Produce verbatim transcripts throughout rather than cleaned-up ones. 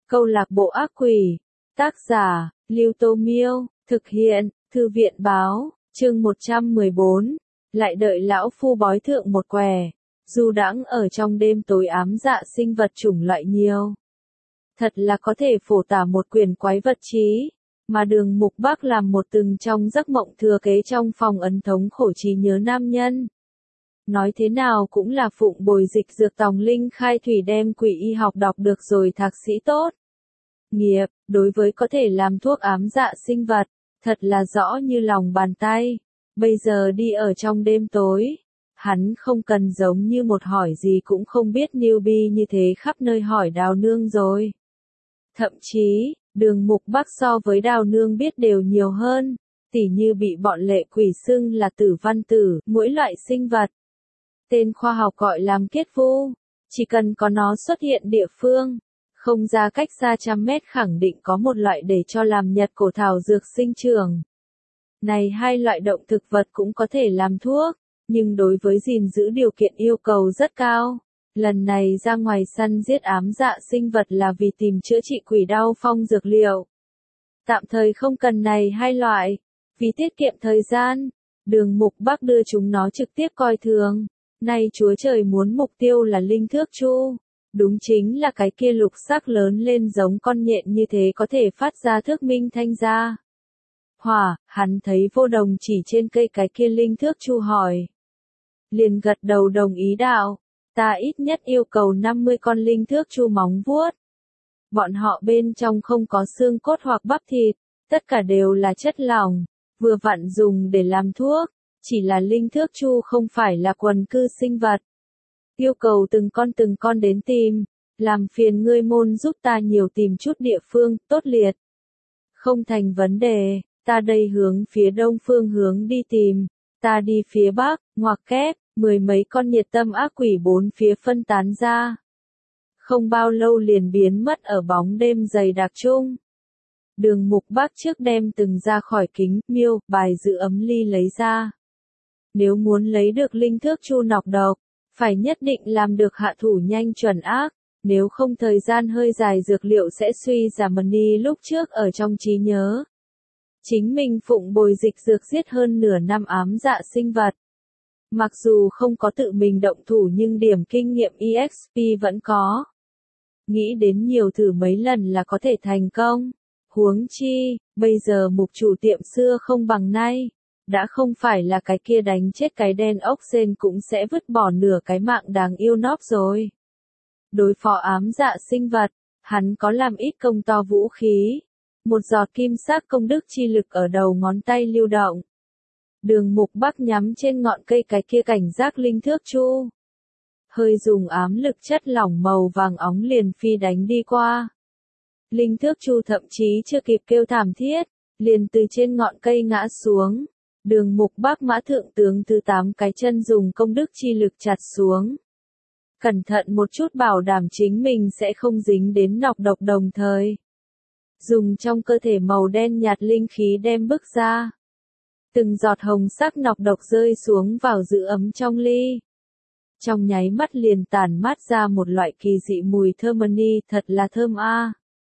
Câu lạc bộ ác quỷ. Tác giả, Lưu Tô Miêu. Thực hiện, Thư viện báo. Chương một trăm mười bốn. Lại đợi lão phu bói thượng một què. Du đãng ở trong đêm tối ám dạ sinh vật chủng loại nhiều. Thật là có thể phổ tả một quyền quái vật trí. Mà Đường Mục Bắc làm một từng trong giấc mộng thừa kế trong phòng ấn thống khổ trí nhớ nam nhân. Nói thế nào cũng là phụng bồi dịch dược tòng linh khai thủy đem quỷ y học đọc được rồi thạc sĩ tốt. Nghiệp, đối với có thể làm thuốc ám dạ sinh vật, thật là rõ như lòng bàn tay. Bây giờ đi ở trong đêm tối, hắn không cần giống như một hỏi gì cũng không biết newbie như thế khắp nơi hỏi Đào Nương rồi. Thậm chí, Đường Mục Bắc so với Đào Nương biết đều nhiều hơn, tỉ như bị bọn lệ quỷ xưng là tử văn tử, mỗi loại sinh vật. Tên khoa học gọi làm kiết vu, chỉ cần có nó xuất hiện địa phương, không ra cách xa trăm mét khẳng định có một loại để cho làm nhật cổ thảo dược sinh trưởng. Này hai loại động thực vật cũng có thể làm thuốc, nhưng đối với gìn giữ điều kiện yêu cầu rất cao. Lần này ra ngoài săn giết ám dạ sinh vật là vì tìm chữa trị quỷ đau phong dược liệu. Tạm thời không cần này hai loại, vì tiết kiệm thời gian, Đường Mục Bắc đưa chúng nó trực tiếp coi thường. Nay Chúa Trời muốn mục tiêu là linh thước chu. Đúng chính là cái kia lục sắc lớn lên giống con nhện như thế có thể phát ra thước minh thanh ra. Hỏa, hắn thấy Vô Đồng chỉ trên cây cái kia linh thước chu hỏi. Liền gật đầu đồng ý đạo, ta ít nhất yêu cầu năm mươi con linh thước chu móng vuốt. Bọn họ bên trong không có xương cốt hoặc bắp thịt, tất cả đều là chất lỏng, vừa vặn dùng để làm thuốc, chỉ là linh thước chu không phải là quần cư sinh vật. Yêu cầu từng con từng con đến tìm, làm phiền ngươi môn giúp ta nhiều tìm chút địa phương, tốt liệt. Không thành vấn đề, ta đây hướng phía đông phương hướng đi tìm, ta đi phía bắc, ngoặc kép, mười mấy con nhiệt tâm ác quỷ bốn phía phân tán ra. Không bao lâu liền biến mất ở bóng đêm dày đặc chung. Đường Mục Bắc trước đem từng ra khỏi kính, miêu, bài giữ ấm ly lấy ra. Nếu muốn lấy được linh thước chu nọc độc, phải nhất định làm được hạ thủ nhanh chuẩn ác, nếu không thời gian hơi dài dược liệu sẽ suy giảm mần đi lúc trước ở trong trí nhớ. Chính mình phụng bồi dịch dược giết hơn nửa năm ám dạ sinh vật. Mặc dù không có tự mình động thủ nhưng điểm kinh nghiệm e ích pê vẫn có. Nghĩ đến nhiều thử mấy lần là có thể thành công. Huống chi, bây giờ mục chủ tiệm xưa không bằng nay. Đã không phải là cái kia đánh chết cái đen ốc sên cũng sẽ vứt bỏ nửa cái mạng đáng yêu nóp rồi. Đối phó ám dạ sinh vật, hắn có làm ít công to vũ khí. Một giọt kim sắc công đức chi lực ở đầu ngón tay lưu động. Đường Mục Bắc nhắm trên ngọn cây cái kia cảnh giác linh thước chu. Hơi dùng ám lực chất lỏng màu vàng óng liền phi đánh đi qua. Linh thước chu thậm chí chưa kịp kêu thảm thiết, liền từ trên ngọn cây ngã xuống. Đường Mục Bắc mã thượng tướng thứ tám cái chân dùng công đức chi lực chặt xuống. Cẩn thận một chút bảo đảm chính mình sẽ không dính đến nọc độc đồng thời. Dùng trong cơ thể màu đen nhạt linh khí đem bức ra. Từng giọt hồng sắc nọc độc rơi xuống vào giữ ấm trong ly. Trong nháy mắt liền tản mát ra một loại kỳ dị mùi thơm ni, thật là thơm a.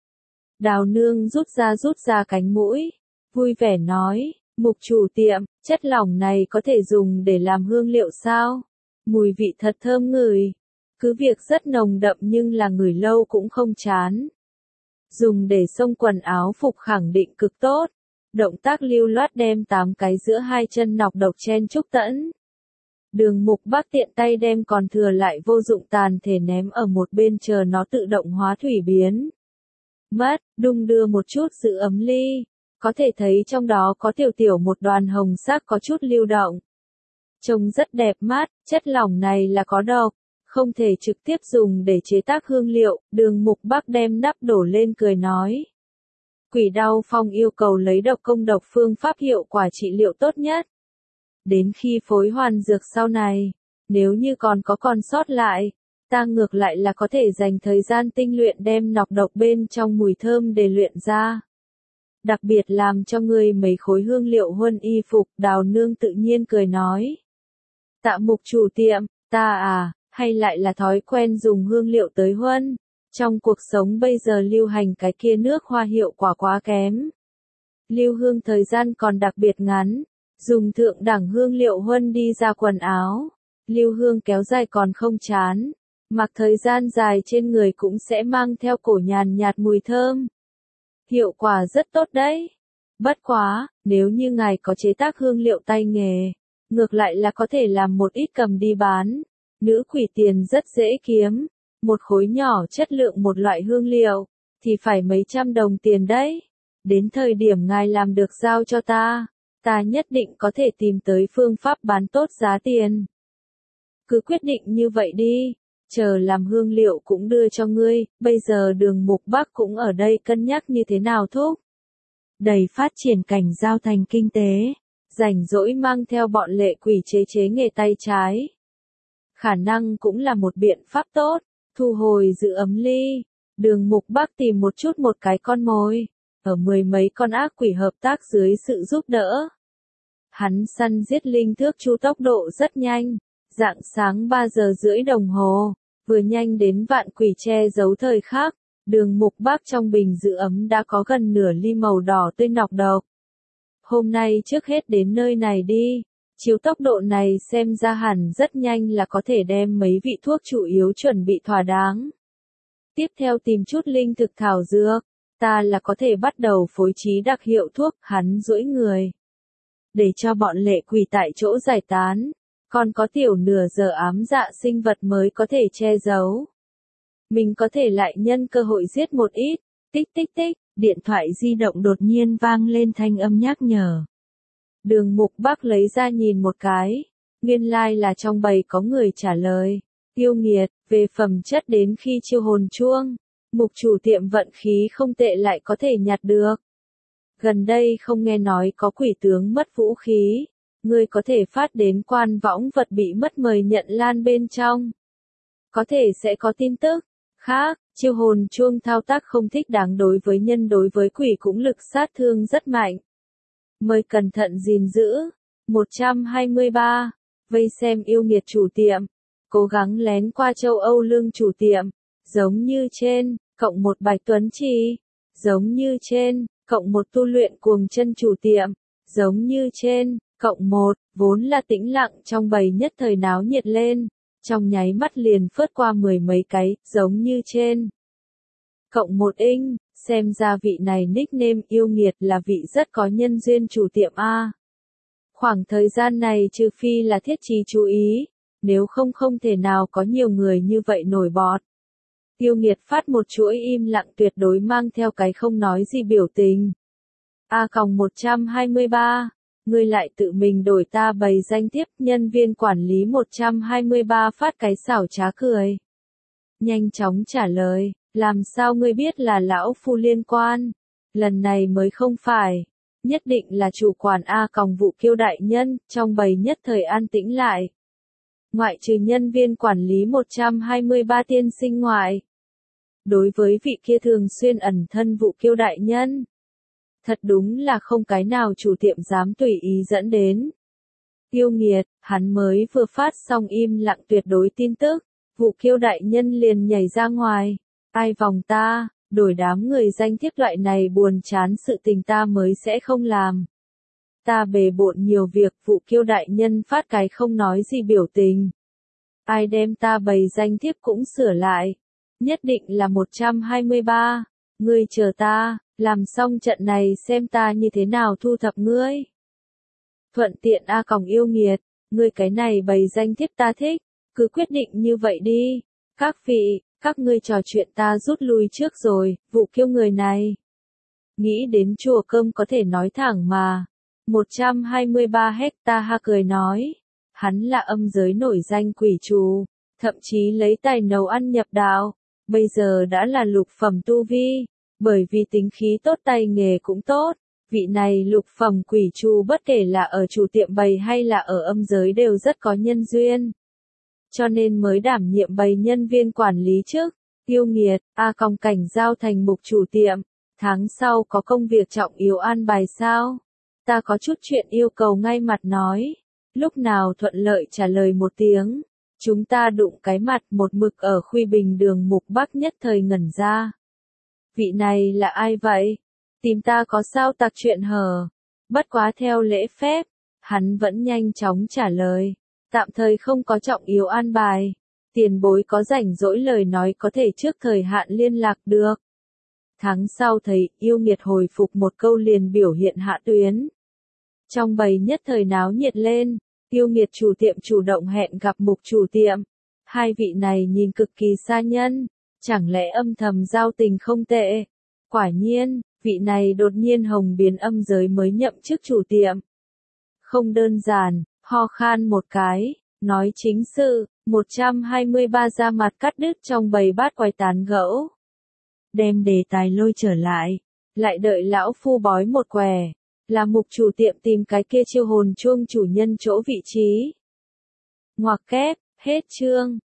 Đào Nương rút ra rút ra cánh mũi, vui vẻ nói. Mục chủ tiệm, chất lỏng này có thể dùng để làm hương liệu sao? Mùi vị thật thơm ngửi. Cứ việc rất nồng đậm nhưng là ngửi lâu cũng không chán. Dùng để xông quần áo phục khẳng định cực tốt. Động tác lưu loát đem tám cái giữa hai chân nọc độc chen chúc tẫn. Đường Mục Bắc tiện tay đem còn thừa lại vô dụng tàn thể ném ở một bên chờ nó tự động hóa thủy biến. Mất, đung đưa một chút giữ ấm ly. Có thể thấy trong đó có tiểu tiểu một đoàn hồng sắc có chút lưu động. Trông rất đẹp mắt, chất lỏng này là có độc, không thể trực tiếp dùng để chế tác hương liệu. Đường Mục Bắc đem nắp đổ lên cười nói. Quỷ đau phong yêu cầu lấy độc công độc phương pháp hiệu quả trị liệu tốt nhất. Đến khi phối hoàn dược sau này, nếu như còn có còn sót lại, ta ngược lại là có thể dành thời gian tinh luyện đem nọc độc bên trong mùi thơm để luyện ra. Đặc biệt làm cho ngươi mấy khối hương liệu huân y phục. Đào Nương tự nhiên cười nói. Tạ Mục chủ tiệm, ta à, hay lại là thói quen dùng hương liệu tới huân. Trong cuộc sống bây giờ lưu hành cái kia nước hoa hiệu quả quá kém. Lưu hương thời gian còn đặc biệt ngắn, dùng thượng đẳng hương liệu huân đi ra quần áo. Lưu hương kéo dài còn không chán, mặc thời gian dài trên người cũng sẽ mang theo cổ nhàn nhạt mùi thơm. Hiệu quả rất tốt đấy. Bất quá, nếu như ngài có chế tác hương liệu tay nghề, ngược lại là có thể làm một ít cầm đi bán. Nữ quỷ tiền rất dễ kiếm, một khối nhỏ chất lượng một loại hương liệu, thì phải mấy trăm đồng tiền đấy. Đến thời điểm ngài làm được giao cho ta, ta nhất định có thể tìm tới phương pháp bán tốt giá tiền. Cứ quyết định như vậy đi, chờ làm hương liệu cũng đưa cho ngươi, bây giờ Đường Mục Bắc cũng ở đây cân nhắc như thế nào thúc. Đầy phát triển cảnh giao thành kinh tế, rảnh rỗi mang theo bọn lệ quỷ chế chế nghề tay trái. Khả năng cũng là một biện pháp tốt, thu hồi giữ ấm ly. Đường Mục Bắc tìm một chút một cái con mồi, ở mười mấy con ác quỷ hợp tác dưới sự giúp đỡ. Hắn săn giết linh thước chu tốc độ rất nhanh, rạng sáng ba giờ rưỡi đồng hồ, vừa nhanh đến vạn quỷ che giấu thời khắc. Đường Mục Bắc trong bình giữ ấm đã có gần nửa ly màu đỏ tươi nọc độc. Hôm nay trước hết đến nơi này đi, chiếu tốc độ này xem ra hẳn rất nhanh là có thể đem mấy vị thuốc chủ yếu chuẩn bị thỏa đáng. Tiếp theo tìm chút linh thực thảo dược, ta là có thể bắt đầu phối trí đặc hiệu thuốc. Hắn duỗi người, để cho bọn lệ quỷ tại chỗ giải tán, còn có tiểu nửa giờ ám dạ sinh vật mới có thể che giấu. Mình có thể lại nhân cơ hội giết một ít. Tích tích tích, điện thoại di động đột nhiên vang lên thanh âm nhắc nhở. Đường Mục Bắc lấy ra nhìn một cái, nguyên lai like là trong bầy có người trả lời. Yêu nghiệt, về phẩm chất đến khi chiêu hồn chuông, mục chủ tiệm vận khí không tệ lại có thể nhặt được. Gần đây không nghe nói có quỷ tướng mất vũ khí, ngươi có thể phát đến quan võng vật bị mất mời nhận lan bên trong. Có thể sẽ có tin tức khác. Chiêu hồn chuông thao tác không thích đáng đối với nhân, đối với quỷ cũng lực sát thương rất mạnh. Mời cẩn thận gìn giữ. một trăm hai mươi ba. Vây xem yêu nghiệt chủ tiệm. Cố gắng lén qua châu Âu lương chủ tiệm. Giống như trên, cộng một bạch tuấn trì. Giống như trên, cộng một tu luyện cuồng chân chủ tiệm. Giống như trên, cộng một, vốn là tĩnh lặng trong bầy nhất thời náo nhiệt lên. Trong nháy mắt liền phớt qua mười mấy cái, giống như trên. Cộng một inh, xem ra vị này nickname yêu nghiệt là vị rất có nhân duyên chủ tiệm A. Khoảng thời gian này trừ phi là thiết trí chú ý, nếu không không thể nào có nhiều người như vậy nổi bọt. Yêu nghiệt phát một chuỗi im lặng tuyệt đối mang theo cái không nói gì biểu tình. A còng một trăm hai mươi ba. Ngươi lại tự mình đổi ta bày danh tiếp. Nhân viên quản lý một trăm hai mươi ba phát cái xảo trá cười. Nhanh chóng trả lời, làm sao ngươi biết là lão phu liên quan? Lần này mới không phải. Nhất định là chủ quản A còng vụ kiêu đại nhân. Trong bầy nhất thời an tĩnh lại. Ngoại trừ nhân viên quản lý một trăm hai mươi ba tiên sinh ngoại. Đối với vị kia thường xuyên ẩn thân vụ kiêu đại nhân, thật đúng là không cái nào chủ tiệm dám tùy ý dẫn đến. Yêu nghiệt, hắn mới vừa phát xong im lặng tuyệt đối tin tức, vụ kiêu đại nhân liền nhảy ra ngoài. Ai vòng ta, đổi đám người danh thiếp loại này buồn chán sự tình ta mới sẽ không làm. Ta bề bộn nhiều việc, vụ kiêu đại nhân phát cái không nói gì biểu tình. Ai đem ta bày danh thiếp cũng sửa lại. Nhất định là một trăm hai mươi ba. Ngươi chờ ta, làm xong trận này xem ta như thế nào thu thập ngươi. Thuận tiện A còng yêu nghiệt, ngươi cái này bày danh thiếp ta thích, cứ quyết định như vậy đi. Các vị, các ngươi trò chuyện ta rút lui trước rồi, vụ kiêu người này. Nghĩ đến chùa cơm có thể nói thẳng mà. một trăm hai mươi ba hecta ha cười nói. Hắn là âm giới nổi danh quỷ trù, thậm chí lấy tài nấu ăn nhập đạo, bây giờ đã là lục phẩm tu vi, bởi vì tính khí tốt tay nghề cũng tốt, vị này lục phẩm quỷ trù bất kể là ở chủ tiệm bày hay là ở âm giới đều rất có nhân duyên. Cho nên mới đảm nhiệm bày nhân viên quản lý trước. Yêu nghiệt, A còng cảnh giao thành mục chủ tiệm, tháng sau có công việc trọng yếu an bài sao? Ta có chút chuyện yêu cầu ngay mặt nói. Lúc nào thuận lợi trả lời một tiếng. Chúng ta đụng cái mặt một mực ở Khuy Bình đường Mục Bắc nhất thời ngẩn ra. Vị này là ai vậy? Tìm ta có sao tặc chuyện hờ? Bất quá theo lễ phép, hắn vẫn nhanh chóng trả lời. Tạm thời không có trọng yếu an bài. Tiền bối có rảnh rỗi lời nói có thể trước thời hạn liên lạc được. Tháng sau thấy yêu nghiệt hồi phục một câu liền biểu hiện hạ tuyến. Trong bầy nhất thời náo nhiệt lên, yêu nghiệt chủ tiệm chủ động hẹn gặp Mục chủ tiệm. Hai vị này nhìn cực kỳ xa nhân, chẳng lẽ âm thầm giao tình không tệ. Quả nhiên, vị này đột nhiên hồng biến âm giới mới nhậm chức chủ tiệm. Không đơn giản, ho khan một cái, nói chính sự, một trăm hai mươi ba ra mặt cắt đứt trong bầy bát quái tán gẫu. Đem đề tài lôi trở lại, lại đợi lão phu bói một què, là Mục chủ tiệm tìm cái kia chiêu hồn chuông chủ nhân chỗ vị trí. Ngoặc kép, hết chương.